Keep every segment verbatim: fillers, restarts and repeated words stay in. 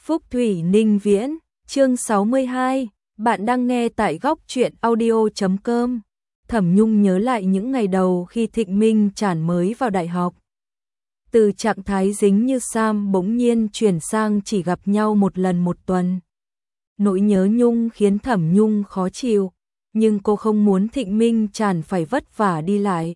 Phúc Thủy Ninh Viễn, chương sáu mươi hai, bạn đang nghe tại góc truyện audio chấm com. Thẩm Nhung nhớ lại những ngày đầu khi Thịnh Minh Trản mới vào đại học. Từ trạng thái dính như Sam bỗng nhiên chuyển sang chỉ gặp nhau một lần một tuần. Nỗi nhớ Nhung khiến Thẩm Nhung khó chịu, nhưng cô không muốn Thịnh Minh Trản phải vất vả đi lại,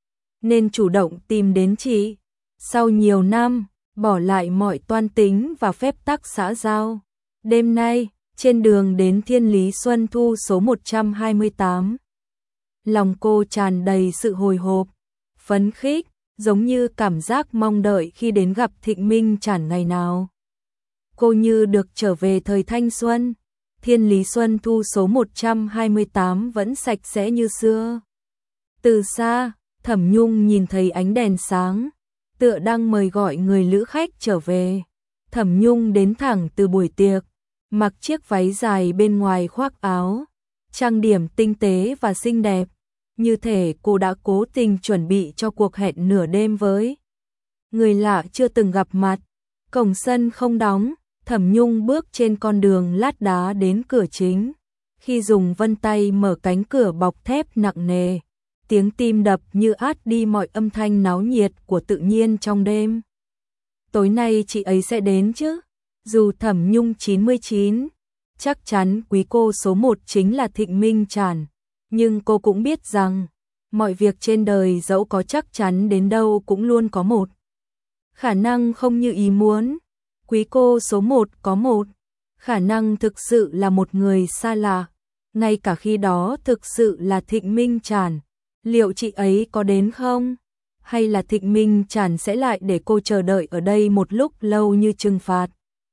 nên chủ động tìm đến chị. Sau nhiều năm, bỏ lại mọi toan tính và phép tắc xã giao. Đêm nay, trên đường đến Thiên Lý Xuân Thu số một trăm hai mươi tám, lòng cô tràn đầy sự hồi hộp, phấn khích, giống như cảm giác mong đợi khi đến gặp Thịnh Minh Trản ngày nào. Cô như được trở về thời thanh xuân. Thiên Lý Xuân Thu số một trăm hai mươi tám vẫn sạch sẽ như xưa. Từ xa, Thẩm Nhung nhìn thấy ánh đèn sáng, tựa đang mời gọi người lữ khách trở về. Thẩm Nhung đến thẳng từ buổi tiệc, mặc chiếc váy dài bên ngoài khoác áo, trang điểm tinh tế và xinh đẹp, như thể cô đã cố tình chuẩn bị cho cuộc hẹn nửa đêm với người lạ chưa từng gặp mặt. Cổng sân không đóng, Thẩm Nhung bước trên con đường lát đá đến cửa chính. Khi dùng vân tay mở cánh cửa bọc thép nặng nề, tiếng tim đập như át đi mọi âm thanh náo nhiệt của tự nhiên trong đêm. Tối nay chị ấy sẽ đến chứ? Dù Thẩm Nhung chín mươi chín, chắc chắn quý cô số một chính là Thịnh Minh Trản, nhưng cô cũng biết rằng mọi việc trên đời dẫu có chắc chắn đến đâu cũng luôn có một khả năng không như ý muốn. Quý cô số một có một khả năng thực sự là một người xa lạ, ngay cả khi đó thực sự là Thịnh Minh Trản. Liệu chị ấy có đến không? Hay là Thịnh Minh Trản sẽ lại để cô chờ đợi ở đây một lúc lâu như trừng phạt?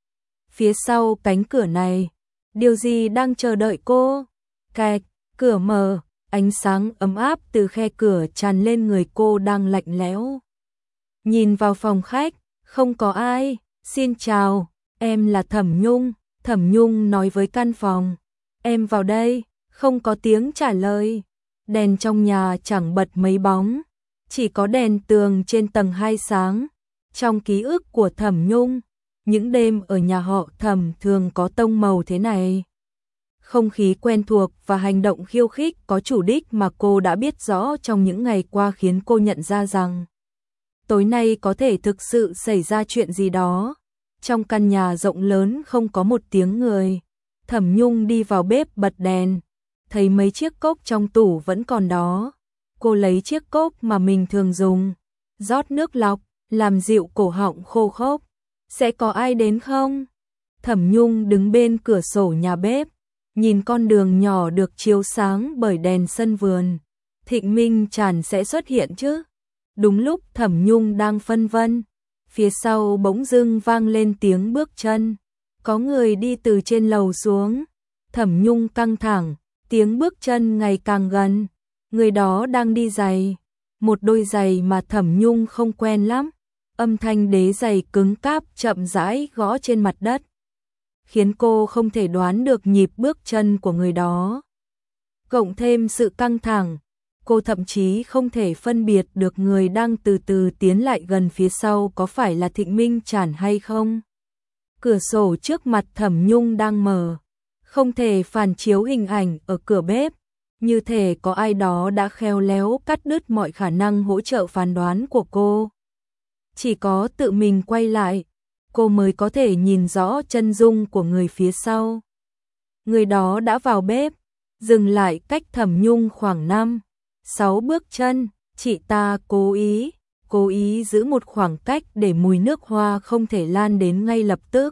Phía sau cánh cửa này, điều gì đang chờ đợi cô? Kẹt, cửa mở, ánh sáng ấm áp từ khe cửa tràn lên người cô đang lạnh lẽo. Nhìn vào phòng khách, không có ai. Xin chào, em là Thẩm Nhung. Thẩm Nhung nói với căn phòng. Em vào đây. Không có tiếng trả lời. Đèn trong nhà chẳng bật mấy bóng, chỉ có đèn tường trên tầng hai sáng. Trong ký ức của Thẩm Nhung, những đêm ở nhà họ Thẩm thường có tông màu thế này. Không khí quen thuộc và hành động khiêu khích có chủ đích mà cô đã biết rõ trong những ngày qua khiến cô nhận ra rằng tối nay có thể thực sự xảy ra chuyện gì đó. Trong căn nhà rộng lớn không có một tiếng người. Thẩm Nhung đi vào bếp bật đèn, thấy mấy chiếc cốc trong tủ vẫn còn đó. Cô lấy chiếc cốc mà mình thường dùng, rót nước lọc, làm dịu cổ họng khô khốc. Sẽ có ai đến không? Thẩm Nhung đứng bên cửa sổ nhà bếp, nhìn con đường nhỏ được chiếu sáng bởi đèn sân vườn. Thịnh Minh Trản sẽ xuất hiện chứ? Đúng lúc Thẩm Nhung đang phân vân, phía sau bỗng dưng vang lên tiếng bước chân. Có người đi từ trên lầu xuống. Thẩm Nhung căng thẳng, tiếng bước chân ngày càng gần. Người đó đang đi giày, một đôi giày mà Thẩm Nhung không quen lắm. Âm thanh đế giày cứng cáp chậm rãi gõ trên mặt đất, khiến cô không thể đoán được nhịp bước chân của người đó. Cộng thêm sự căng thẳng, cô thậm chí không thể phân biệt được người đang từ từ tiến lại gần phía sau có phải là Thịnh Minh Trản hay không. Cửa sổ trước mặt Thẩm Nhung đang mở, không thể phản chiếu hình ảnh ở cửa bếp, như thể có ai đó đã khéo léo cắt đứt mọi khả năng hỗ trợ phán đoán của cô. Chỉ có tự mình quay lại, cô mới có thể nhìn rõ chân dung của người phía sau. Người đó đã vào bếp, dừng lại cách Thẩm Nhung khoảng năm, sáu bước chân. Chị ta cố ý, cố ý giữ một khoảng cách để mùi nước hoa không thể lan đến ngay lập tức.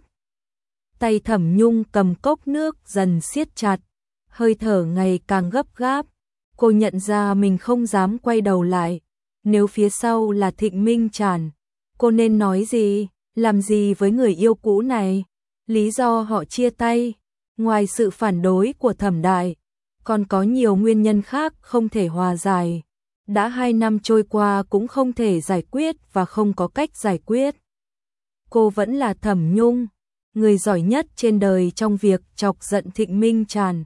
Tay Thẩm Nhung cầm cốc nước dần siết chặt, hơi thở ngày càng gấp gáp. Cô nhận ra mình không dám quay đầu lại. Nếu phía sau là Thịnh Minh Trản, cô nên nói gì, làm gì với người yêu cũ này? Lý do họ chia tay, ngoài sự phản đối của Thẩm Đại, còn có nhiều nguyên nhân khác không thể hòa giải. Đã hai năm trôi qua cũng không thể giải quyết và không có cách giải quyết. Cô vẫn là Thẩm Nhung, người giỏi nhất trên đời trong việc chọc giận Thịnh Minh Trản.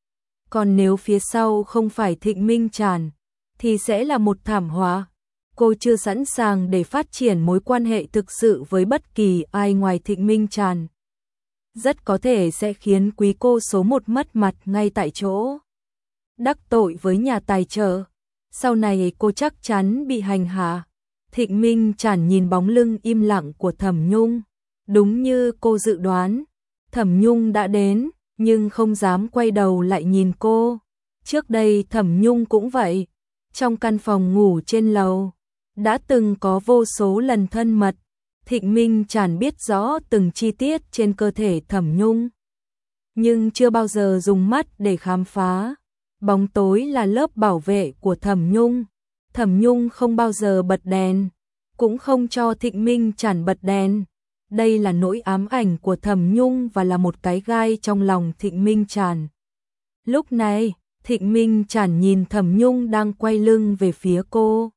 Còn nếu phía sau không phải Thịnh Minh Trản, thì sẽ là một thảm họa. Cô chưa sẵn sàng để phát triển mối quan hệ thực sự với bất kỳ ai ngoài Thịnh Minh Trản. rất có thể sẽ khiến quý cô số một mất mặt ngay tại chỗ. Đắc tội với nhà tài trợ, sau này cô chắc chắn bị hành hạ. Thịnh Minh Trản nhìn bóng lưng im lặng của Thẩm Nhung. Đúng như cô dự đoán, Thẩm Nhung đã đến, nhưng không dám quay đầu lại nhìn cô. Trước đây Thẩm Nhung cũng vậy, trong căn phòng ngủ trên lầu, đã từng có vô số lần thân mật. Thịnh Minh Trản biết rõ từng chi tiết trên cơ thể Thẩm Nhung, nhưng chưa bao giờ dùng mắt để khám phá. Bóng tối là lớp bảo vệ của Thẩm Nhung. Thẩm Nhung không bao giờ bật đèn, cũng không cho Thịnh Minh Trản bật đèn. Đây là nỗi ám ảnh của Thẩm Nhung và là một cái gai trong lòng Thịnh Minh Trản. Lúc này, Thịnh Minh Trản nhìn Thẩm Nhung đang quay lưng về phía cô.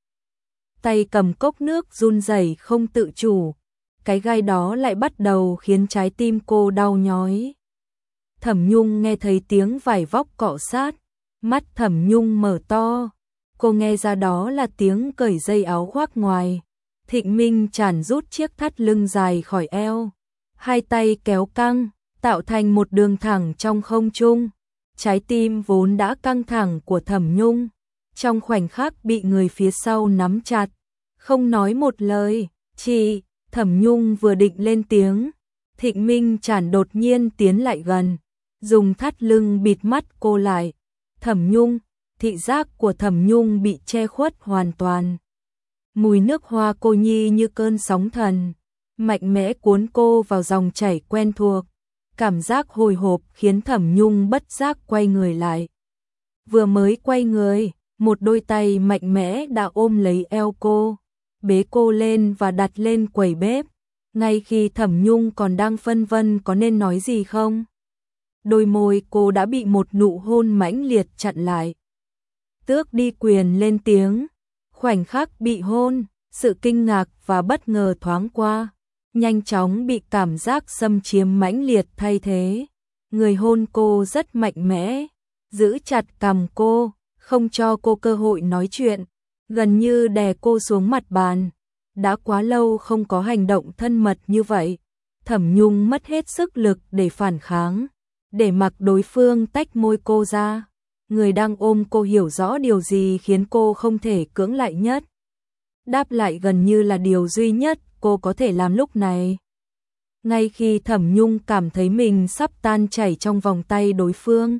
Tay cầm cốc nước run rẩy không tự chủ. Cái gai đó lại bắt đầu khiến trái tim cô đau nhói. Thẩm Nhung nghe thấy tiếng vải vóc cọ sát. Mắt Thẩm Nhung mở to. Cô nghe ra đó là tiếng cởi dây áo khoác ngoài. Thịnh Minh Trản rút chiếc thắt lưng dài khỏi eo. Hai tay kéo căng, tạo thành một đường thẳng trong không trung. Trái tim vốn đã căng thẳng của Thẩm Nhung, trong khoảnh khắc bị người phía sau nắm chặt. Không nói một lời, chỉ Thẩm Nhung vừa định lên tiếng, Thịnh Minh Trản đột nhiên tiến lại gần, dùng thắt lưng bịt mắt cô lại. Thẩm Nhung, thị giác của Thẩm Nhung bị che khuất hoàn toàn. Mùi nước hoa cô nhi như cơn sóng thần, mạnh mẽ cuốn cô vào dòng chảy quen thuộc. Cảm giác hồi hộp khiến Thẩm Nhung bất giác quay người lại. Vừa mới quay người, một đôi tay mạnh mẽ đã ôm lấy eo cô, bế cô lên và đặt lên quầy bếp. Ngay khi Thẩm Nhung còn đang phân vân có nên nói gì không, đôi môi cô đã bị một nụ hôn mãnh liệt chặn lại. Tước đi quyền lên tiếng. Khoảnh khắc bị hôn, sự kinh ngạc và bất ngờ thoáng qua, nhanh chóng bị cảm giác xâm chiếm mãnh liệt thay thế. Người hôn cô rất mạnh mẽ, giữ chặt cằm cô, không cho cô cơ hội nói chuyện, gần như đè cô xuống mặt bàn. Đã quá lâu không có hành động thân mật như vậy. Thẩm Nhung mất hết sức lực để phản kháng, để mặc đối phương tách môi cô ra. Người đang ôm cô hiểu rõ điều gì khiến cô không thể cưỡng lại nhất. Đáp lại gần như là điều duy nhất cô có thể làm lúc này. Ngay khi Thẩm Nhung cảm thấy mình sắp tan chảy trong vòng tay đối phương,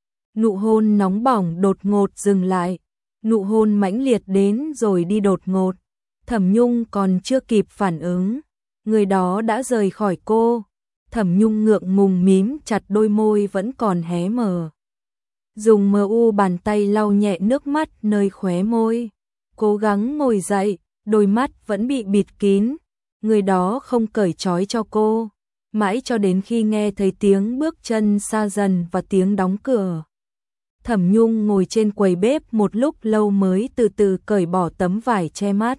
nụ hôn nóng bỏng đột ngột dừng lại. Nụ hôn mãnh liệt đến rồi đi đột ngột. Thẩm Nhung còn chưa kịp phản ứng, người đó đã rời khỏi cô. Thẩm Nhung ngượng ngùng mím chặt đôi môi vẫn còn hé mở, dùng mờ u bàn tay lau nhẹ nước mắt nơi khóe môi. Cố gắng ngồi dậy, đôi mắt vẫn bị bịt kín. Người đó không cởi trói cho cô, mãi cho đến khi nghe thấy tiếng bước chân xa dần và tiếng đóng cửa. Thẩm Nhung ngồi trên quầy bếp một lúc lâu mới từ từ cởi bỏ tấm vải che mắt.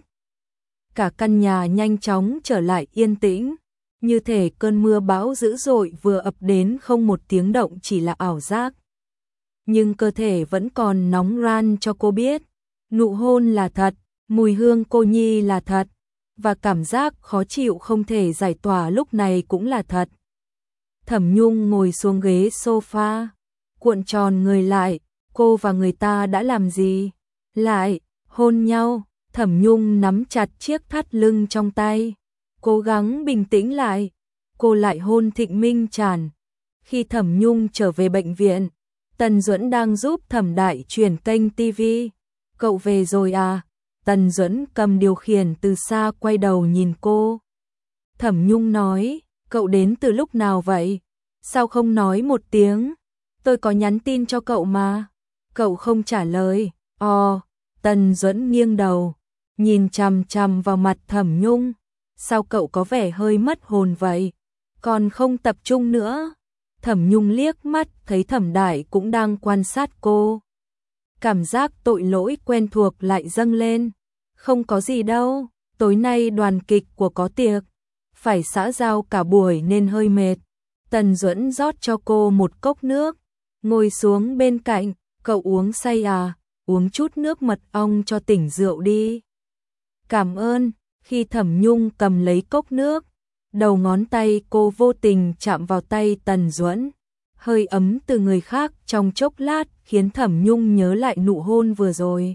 Cả căn nhà nhanh chóng trở lại yên tĩnh, như thể cơn mưa bão dữ dội vừa ập đến không một tiếng động chỉ là ảo giác. Nhưng cơ thể vẫn còn nóng ran cho cô biết, nụ hôn là thật, mùi hương cô nhi là thật, và cảm giác khó chịu không thể giải tỏa lúc này cũng là thật. Thẩm Nhung ngồi xuống ghế sofa, cuộn tròn người lại. Cô và người ta đã làm gì? Lại hôn nhau. Thẩm Nhung nắm chặt chiếc thắt lưng trong tay, cố gắng bình tĩnh lại. Cô lại hôn Thịnh Minh Trản. Khi Thẩm Nhung trở về bệnh viện, Tần Duẫn đang giúp Thẩm Đại chuyển kênh ti vi. Cậu về rồi à? Tần Duẫn cầm điều khiển từ xa quay đầu nhìn cô. Thẩm Nhung nói, cậu đến từ lúc nào vậy? Sao không nói một tiếng? Tôi có nhắn tin cho cậu mà. Cậu không trả lời. Ồ, Tần Duẫn nghiêng đầu, nhìn chằm chằm vào mặt Thẩm Nhung. Sao cậu có vẻ hơi mất hồn vậy? Còn không tập trung nữa. Thẩm Nhung liếc mắt thấy Thẩm Đại cũng đang quan sát cô. Cảm giác tội lỗi quen thuộc lại dâng lên. Không có gì đâu, tối nay đoàn kịch của có tiệc, phải xã giao cả buổi nên hơi mệt. Tần Duẫn rót cho cô một cốc nước, ngồi xuống bên cạnh. Cậu uống say à? Uống chút nước mật ong cho tỉnh rượu đi. Cảm ơn. Khi Thẩm Nhung cầm lấy cốc nước, Đầu ngón tay cô vô tình chạm vào tay Tần Duẫn. Hơi ấm từ người khác trong chốc lát khiến Thẩm Nhung nhớ lại nụ hôn vừa rồi.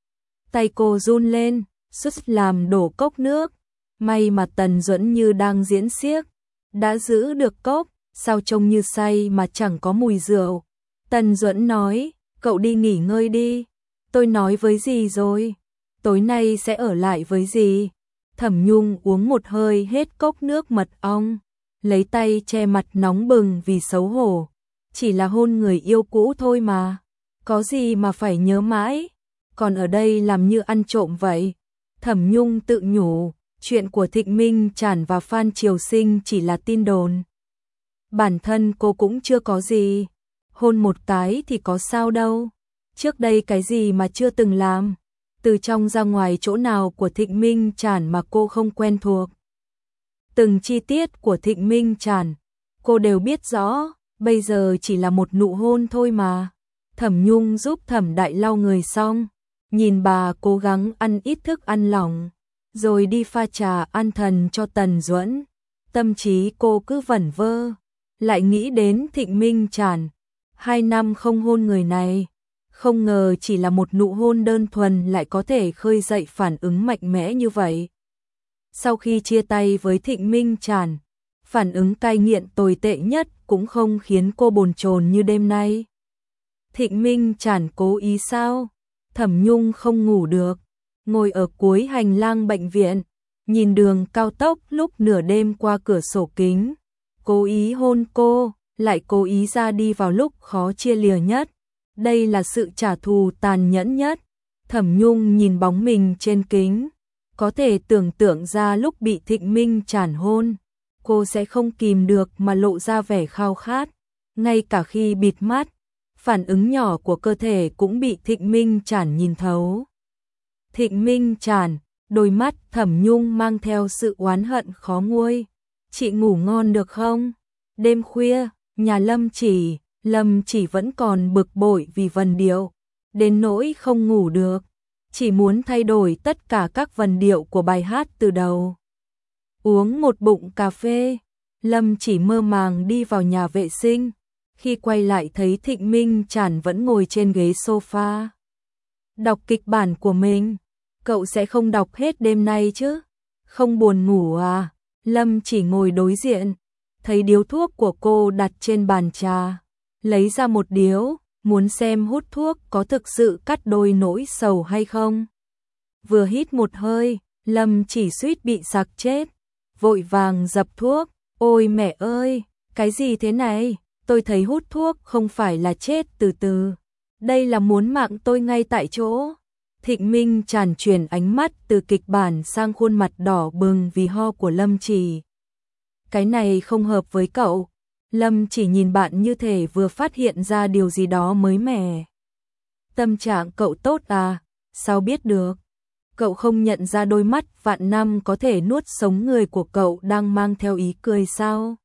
Tay cô run lên, suýt làm đổ cốc nước. May mà Tần Duẫn như đang diễn xiếc, đã giữ được cốc, sao trông như say mà chẳng có mùi rượu. Tần Duẫn nói, cậu đi nghỉ ngơi đi. Tôi nói với dì rồi, tối nay sẽ ở lại với dì. Thẩm Nhung uống một hơi hết cốc nước mật ong, lấy tay che mặt nóng bừng vì xấu hổ. Chỉ là hôn người yêu cũ thôi mà, có gì mà phải nhớ mãi, còn ở đây làm như ăn trộm vậy. Thẩm Nhung tự nhủ, chuyện của Thịnh Minh Trản và Phan Triều Sinh chỉ là tin đồn. Bản thân cô cũng chưa có gì, hôn một cái thì có sao đâu. Trước đây cái gì mà chưa từng làm, từ trong ra ngoài chỗ nào của Thịnh Minh Trản mà cô không quen thuộc. Từng chi tiết của Thịnh Minh Trản, cô đều biết rõ, bây giờ chỉ là một nụ hôn thôi mà. Thẩm Nhung giúp Thẩm Đại lau người xong, nhìn bà cố gắng ăn ít thức ăn lỏng, rồi đi pha trà an thần cho Tần Duẫn. Tâm trí cô cứ vẩn vơ, lại nghĩ đến Thịnh Minh Trản. Hai năm không hôn người này, không ngờ chỉ là một nụ hôn đơn thuần lại có thể khơi dậy phản ứng mạnh mẽ như vậy. Sau khi chia tay với Thịnh Minh Trản, phản ứng cai nghiện tồi tệ nhất cũng không khiến cô bồn chồn như đêm nay. Thịnh Minh Trản cố ý sao? Thẩm Nhung không ngủ được, ngồi ở cuối hành lang bệnh viện, nhìn đường cao tốc lúc nửa đêm qua cửa sổ kính. Cố ý hôn cô, lại cố ý ra đi vào lúc khó chia lìa nhất. Đây là sự trả thù tàn nhẫn nhất. Thẩm Nhung nhìn bóng mình trên kính, có thể tưởng tượng ra lúc bị Thịnh Minh Trản hôn, cô sẽ không kìm được mà lộ ra vẻ khao khát. Ngay cả khi bịt mắt, phản ứng nhỏ của cơ thể cũng bị Thịnh Minh Trản nhìn thấu. Thịnh Minh Trản, đôi mắt Thẩm Nhung mang theo sự oán hận khó nguôi. Chị ngủ ngon được không? Đêm khuya, nhà Lâm Chỉ, Lâm Chỉ vẫn còn bực bội vì vần điệu, đến nỗi không ngủ được, chỉ muốn thay đổi tất cả các vần điệu của bài hát từ đầu. Uống một bụng cà phê, Lâm Chỉ mơ màng đi vào nhà vệ sinh, khi quay lại thấy Thịnh Minh Trản vẫn ngồi trên ghế sofa. Đọc kịch bản của mình, cậu sẽ không đọc hết đêm nay chứ? Không buồn ngủ à? Lâm Chỉ ngồi đối diện, thấy điếu thuốc của cô đặt trên bàn trà, lấy ra một điếu, muốn xem hút thuốc có thực sự cắt đôi nỗi sầu hay không. Vừa hít một hơi, Lâm Chỉ suýt bị sặc chết, vội vàng dập thuốc. Ôi mẹ ơi, cái gì thế này? Tôi thấy hút thuốc không phải là chết từ từ, đây là muốn mạng tôi ngay tại chỗ. Thịnh Minh Trản chuyển ánh mắt từ kịch bản sang khuôn mặt đỏ bừng vì ho của Lâm Chỉ. Cái này không hợp với cậu. Lâm Chỉ nhìn bạn như thể vừa phát hiện ra điều gì đó mới mẻ. Tâm trạng cậu tốt à? Sao biết được? Cậu không nhận ra đôi mắt vạn năm có thể nuốt sống người của cậu đang mang theo ý cười sao?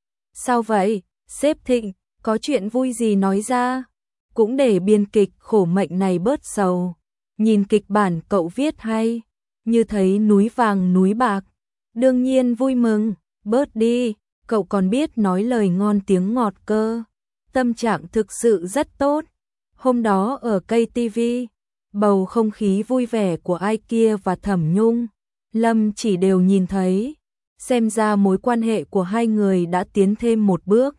Sao vậy? Sếp Thịnh, có chuyện vui gì nói ra? Cũng để biên kịch khổ mệnh này bớt sầu. Nhìn kịch bản cậu viết hay, như thấy núi vàng núi bạc. Đương nhiên vui mừng, bớt đi, cậu còn biết nói lời ngon tiếng ngọt cơ. Tâm trạng thực sự rất tốt. Hôm đó ở cây ti vi, bầu không khí vui vẻ của Ai Kia và Thẩm Nhung, Lâm Chỉ đều nhìn thấy. Xem ra mối quan hệ của hai người đã tiến thêm một bước.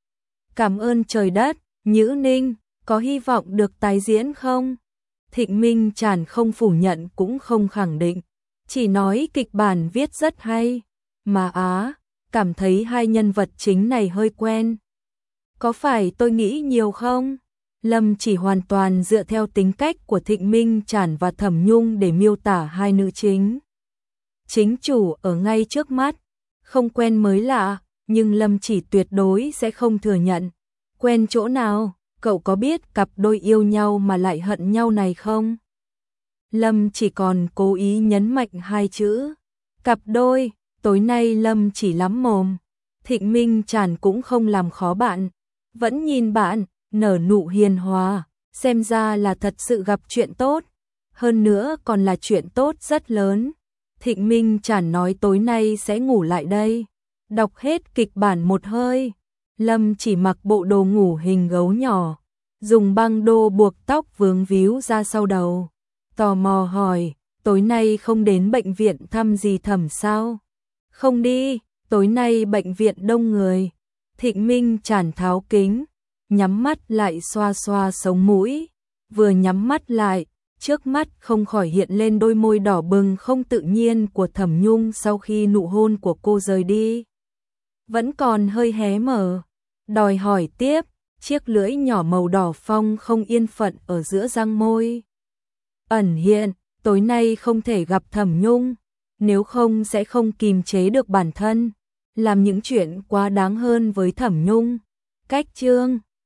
Cảm ơn trời đất, Nhữ Ninh, có hy vọng được tái diễn không? Thịnh Minh Trản không phủ nhận cũng không khẳng định, chỉ nói kịch bản viết rất hay. Mà á, cảm thấy hai nhân vật chính này hơi quen. Có phải tôi nghĩ nhiều không? Lâm Chỉ hoàn toàn dựa theo tính cách của Thịnh Minh Trản và Thẩm Nhung để miêu tả hai nữ chính. Chính chủ ở ngay trước mắt, không quen mới lạ, nhưng Lâm Chỉ tuyệt đối sẽ không thừa nhận. Quen chỗ nào? Cậu có biết cặp đôi yêu nhau mà lại hận nhau này không? Lâm Chỉ còn cố ý nhấn mạnh hai chữ cặp đôi. Tối nay Lâm Chỉ lắm mồm, Thịnh Minh Trản cũng không làm khó bạn, vẫn nhìn bạn, nở nụ hiền hòa, xem ra là thật sự gặp chuyện tốt, hơn nữa còn là chuyện tốt rất lớn. Thịnh Minh Trản nói tối nay sẽ ngủ lại đây, Đọc hết kịch bản một hơi, Lâm chỉ mặc bộ đồ ngủ hình gấu nhỏ, dùng băng đô buộc tóc vướng víu ra sau đầu. Tò mò hỏi, tối nay không đến bệnh viện thăm dì Thẩm sao? Không đi, tối nay bệnh viện đông người. Thịnh Minh Trản tháo kính, nhắm mắt lại xoa xoa sống mũi. Vừa nhắm mắt lại, trước mắt không khỏi hiện lên đôi môi đỏ bừng không tự nhiên của Thẩm Nhung sau khi nụ hôn của cô rời đi. Vẫn còn hơi hé mở, đòi hỏi tiếp, chiếc lưỡi nhỏ màu đỏ phong không yên phận ở giữa răng môi. Ẩn hiện, tối nay không thể gặp Thẩm Nhung, nếu không sẽ không kìm chế được bản thân, làm những chuyện quá đáng hơn với Thẩm Nhung. Cách chương